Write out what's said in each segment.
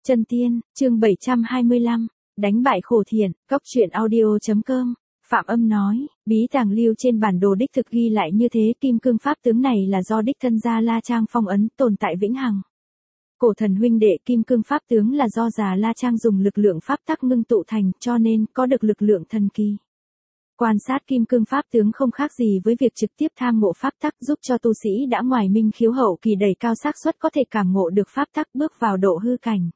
Chân tiên, chương 725, đánh bại khổ thiện, góc truyện audio.com. Phạm Âm nói, bí tàng lưu trên bản đồ đích thực ghi lại như thế, kim cương pháp tướng này là do đích thân Già La Trang phong ấn, tồn tại vĩnh hằng. Cổ thần huynh đệ, kim cương pháp tướng là do Già La Trang dùng lực lượng pháp tắc ngưng tụ thành, cho nên có được lực lượng thần kỳ. Quan sát kim cương pháp tướng không khác gì với việc trực tiếp tham ngộ pháp tắc, giúp cho tu sĩ đã ngoài minh khiếu hậu kỳ đẩy cao xác suất có thể cảm ngộ được pháp tắc, bước vào độ hư cảnh.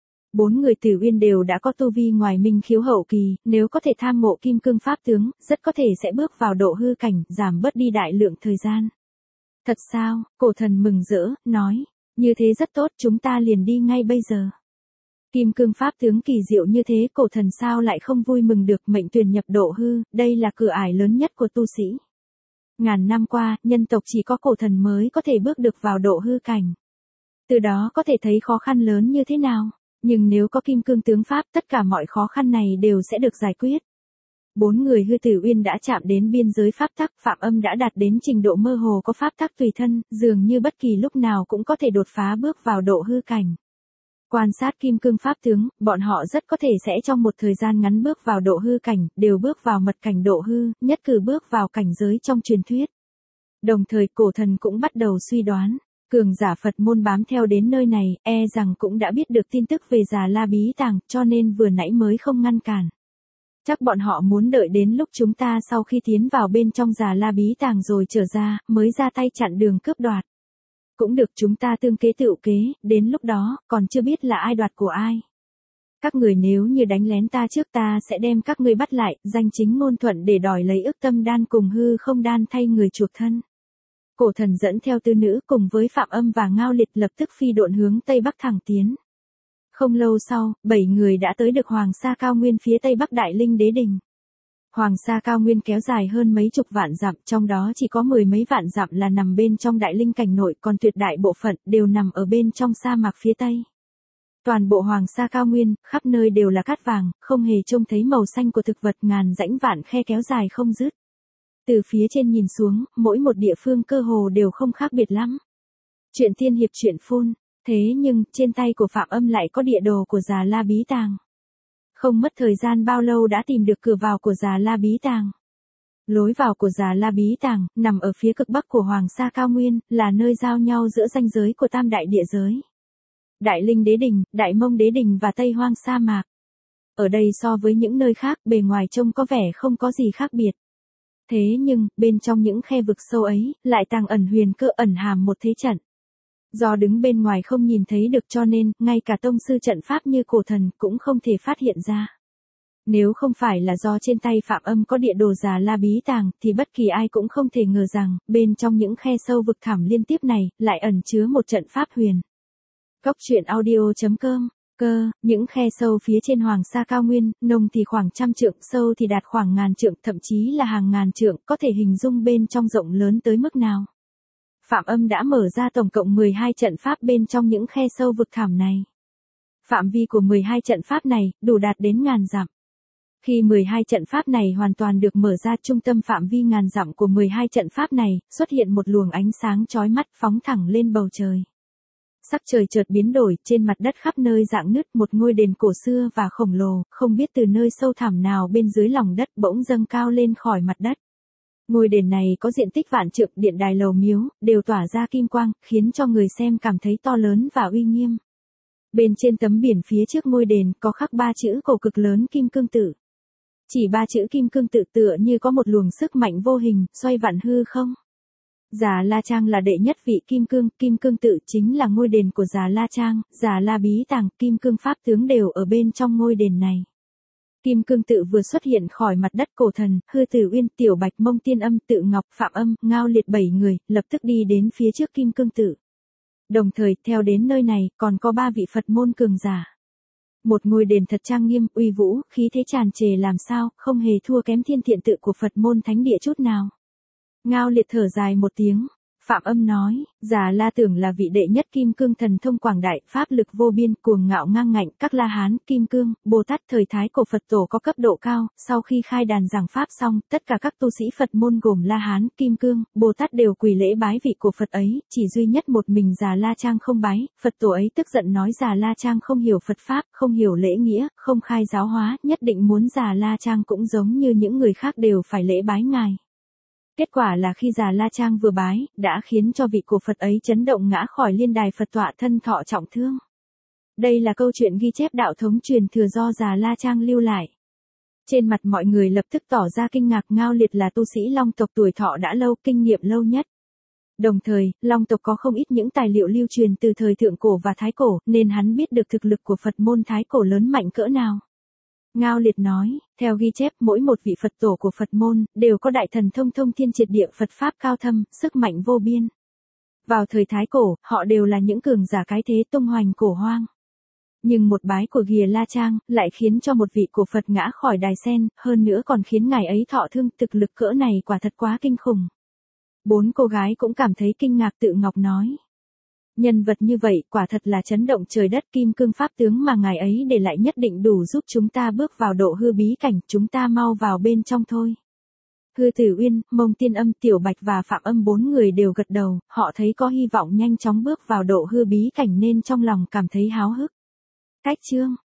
4 người Tử Uyên đều đã có tu vi ngoài minh khiếu hậu kỳ, nếu có thể tham ngộ kim cương pháp tướng, rất có thể sẽ bước vào độ hư cảnh, giảm bớt đi đại lượng thời gian. Thật sao? Cổ thần mừng rỡ, nói, như thế rất tốt, chúng ta liền đi ngay bây giờ. Kim cương pháp tướng kỳ diệu như thế, cổ thần sao lại không vui mừng được, mệnh tuyển nhập độ hư, đây là cửa ải lớn nhất của tu sĩ. Ngàn năm qua, nhân tộc chỉ có cổ thần mới có thể bước được vào độ hư cảnh. Từ đó có thể thấy khó khăn lớn như thế nào. Nhưng nếu có kim cương tướng pháp, tất cả mọi khó khăn này đều sẽ được giải quyết. 4 người Hư Tử Uyên đã chạm đến biên giới pháp tắc, Phạm Âm đã đạt đến trình độ mơ hồ có pháp tắc tùy thân, dường như bất kỳ lúc nào cũng có thể đột phá bước vào độ hư cảnh. Quan sát kim cương pháp tướng, bọn họ rất có thể sẽ trong một thời gian ngắn bước vào độ hư cảnh, đều bước vào mật cảnh độ hư, nhất cử bước vào cảnh giới trong truyền thuyết. Đồng thời cổ thần cũng bắt đầu suy đoán. Cường giả Phật môn bám theo đến nơi này, e rằng cũng đã biết được tin tức về Già La Bí Tàng, cho nên vừa nãy mới không ngăn cản. Chắc bọn họ muốn đợi đến lúc chúng ta sau khi tiến vào bên trong Già La Bí Tàng rồi trở ra, mới ra tay chặn đường cướp đoạt. Cũng được, chúng ta tương kế tựu kế, đến lúc đó, còn chưa biết là ai đoạt của ai. Các người nếu như đánh lén ta trước, ta sẽ đem các ngươi bắt lại, danh chính ngôn thuận để đòi lấy ức tâm đan cùng hư không đan thay người chuộc thân. Cổ thần dẫn theo tư nữ cùng với Phạm Âm và Ngao Liệt lập tức phi độn hướng Tây Bắc thẳng tiến. Không lâu sau, 7 người đã tới được Hoàng Sa Cao Nguyên phía Tây Bắc Đại Linh Đế Đình. Hoàng Sa Cao Nguyên kéo dài hơn mấy chục vạn dặm, trong đó chỉ có 10 mấy vạn dặm là nằm bên trong Đại Linh cảnh nội, còn tuyệt đại bộ phận đều nằm ở bên trong sa mạc phía Tây. Toàn bộ Hoàng Sa Cao Nguyên, khắp nơi đều là cát vàng, không hề trông thấy màu xanh của thực vật, ngàn rãnh vạn khe kéo dài không dứt. Từ phía trên nhìn xuống, mỗi một địa phương cơ hồ đều không khác biệt lắm. Chuyện tiên hiệp chuyện phun, thế nhưng, trên tay của Phạm Âm lại có địa đồ của Già La Bí Tàng. Không mất thời gian bao lâu đã tìm được cửa vào của Già La Bí Tàng. Lối vào của Già La Bí Tàng, nằm ở phía cực bắc của Hoàng Sa Cao Nguyên, là nơi giao nhau giữa ranh giới của tam đại địa giới. Đại Linh Đế Đình, Đại Mông Đế Đình và Tây Hoang Sa Mạc. Ở đây so với những nơi khác, bề ngoài trông có vẻ không có gì khác biệt. Thế nhưng, bên trong những khe vực sâu ấy, lại tàng ẩn huyền cơ, ẩn hàm một thế trận. Do đứng bên ngoài không nhìn thấy được cho nên, ngay cả tông sư trận pháp như cổ thần cũng không thể phát hiện ra. Nếu không phải là do trên tay Phạm Âm có địa đồ Già La Bí Tàng, thì bất kỳ ai cũng không thể ngờ rằng, bên trong những khe sâu vực thẳm liên tiếp này, lại ẩn chứa một trận pháp huyền. Góc truyện audio.com. Những khe sâu phía trên Hoàng Sa Cao Nguyên, nông thì khoảng trăm trượng, sâu thì đạt khoảng ngàn trượng, thậm chí là hàng ngàn trượng, có thể hình dung bên trong rộng lớn tới mức nào. Phạm Âm đã mở ra tổng cộng 12 trận pháp bên trong những khe sâu vực thẳm này. Phạm vi của 12 trận pháp này, đủ đạt đến ngàn dặm. Khi 12 trận pháp này hoàn toàn được mở ra, trung tâm phạm vi ngàn dặm của 12 trận pháp này, xuất hiện một luồng ánh sáng chói mắt phóng thẳng lên bầu trời. Sắc trời chợt biến đổi, trên mặt đất khắp nơi rạn nứt, một ngôi đền cổ xưa và khổng lồ, không biết từ nơi sâu thẳm nào bên dưới lòng đất bỗng dâng cao lên khỏi mặt đất. Ngôi đền này có diện tích vạn trượng, điện đài lầu miếu, đều tỏa ra kim quang, khiến cho người xem cảm thấy to lớn và uy nghiêm. Bên trên tấm biển phía trước ngôi đền có khắc 3 chữ cổ cực lớn Kim Cương Tự. Chỉ 3 chữ Kim Cương Tự tựa như có một luồng sức mạnh vô hình, xoay vặn hư không. Già La Trang là đệ nhất vị Kim Cương Tự chính là ngôi đền của Già La Trang, Già La Bí Tàng, kim cương pháp tướng đều ở bên trong ngôi đền này. Kim Cương Tự vừa xuất hiện khỏi mặt đất, cổ thần, Hư Tử Uyên, Tiểu Bạch Mông Tiên Âm, Tự Ngọc, Phạm Âm, Ngao Liệt 7 người, lập tức đi đến phía trước Kim Cương Tự. Đồng thời, theo đến nơi này, còn có 3 vị Phật môn cường giả. Một ngôi đền thật trang nghiêm, uy vũ, khí thế tràn trề làm sao, không hề thua kém Thiên Thiện Tự của Phật môn thánh địa chút nào. Ngao Liệt thở dài một tiếng, Phạm Âm nói, Già La tưởng là vị đệ nhất kim cương thần thông quảng đại, pháp lực vô biên, cuồng ngạo ngang ngạnh, các La Hán, Kim Cương, Bồ Tát thời Thái cổ Phật tổ có cấp độ cao, sau khi khai đàn giảng pháp xong, tất cả các tu sĩ Phật môn gồm La Hán, Kim Cương, Bồ Tát đều quỳ lễ bái vị của Phật ấy, chỉ duy nhất một mình Già La Trang không bái, Phật tổ ấy tức giận nói Già La Trang không hiểu Phật pháp, không hiểu lễ nghĩa, không khai giáo hóa, nhất định muốn Già La Trang cũng giống như những người khác đều phải lễ bái ngài. Kết quả là khi Già La Trang vừa bái, đã khiến cho vị của Phật ấy chấn động ngã khỏi liên đài Phật tọa thân thọ trọng thương. Đây là câu chuyện ghi chép đạo thống truyền thừa do Già La Trang lưu lại. Trên mặt mọi người lập tức tỏ ra kinh ngạc. Ngao Liệt là tu sĩ Long tộc tuổi thọ đã lâu, kinh nghiệm lâu nhất. Đồng thời, Long tộc có không ít những tài liệu lưu truyền từ thời thượng cổ và thái cổ, nên hắn biết được thực lực của Phật môn thái cổ lớn mạnh cỡ nào. Ngao Liệt nói, theo ghi chép mỗi một vị Phật tổ của Phật môn, đều có đại thần thông thông thiên triệt địa Phật Pháp cao thâm, sức mạnh vô biên. Vào thời Thái Cổ, họ đều là những cường giả cái thế tung hoành cổ hoang. Nhưng một bái của Già La Trang, lại khiến cho một vị của Phật ngã khỏi đài sen, hơn nữa còn khiến ngài ấy thọ thương, thực lực cỡ này quả thật quá kinh khủng. 4 cô gái cũng cảm thấy kinh ngạc. Tự Ngọc nói. Nhân vật như vậy quả thật là chấn động trời đất, kim cương pháp tướng mà ngài ấy để lại nhất định đủ giúp chúng ta bước vào độ hư bí cảnh, chúng ta mau vào bên trong thôi. Hư Tử Uyên, Mông Tiên Âm, Tiểu Bạch và Phạm Âm 4 người đều gật đầu, họ thấy có hy vọng nhanh chóng bước vào độ hư bí cảnh nên trong lòng cảm thấy háo hức. Cách chương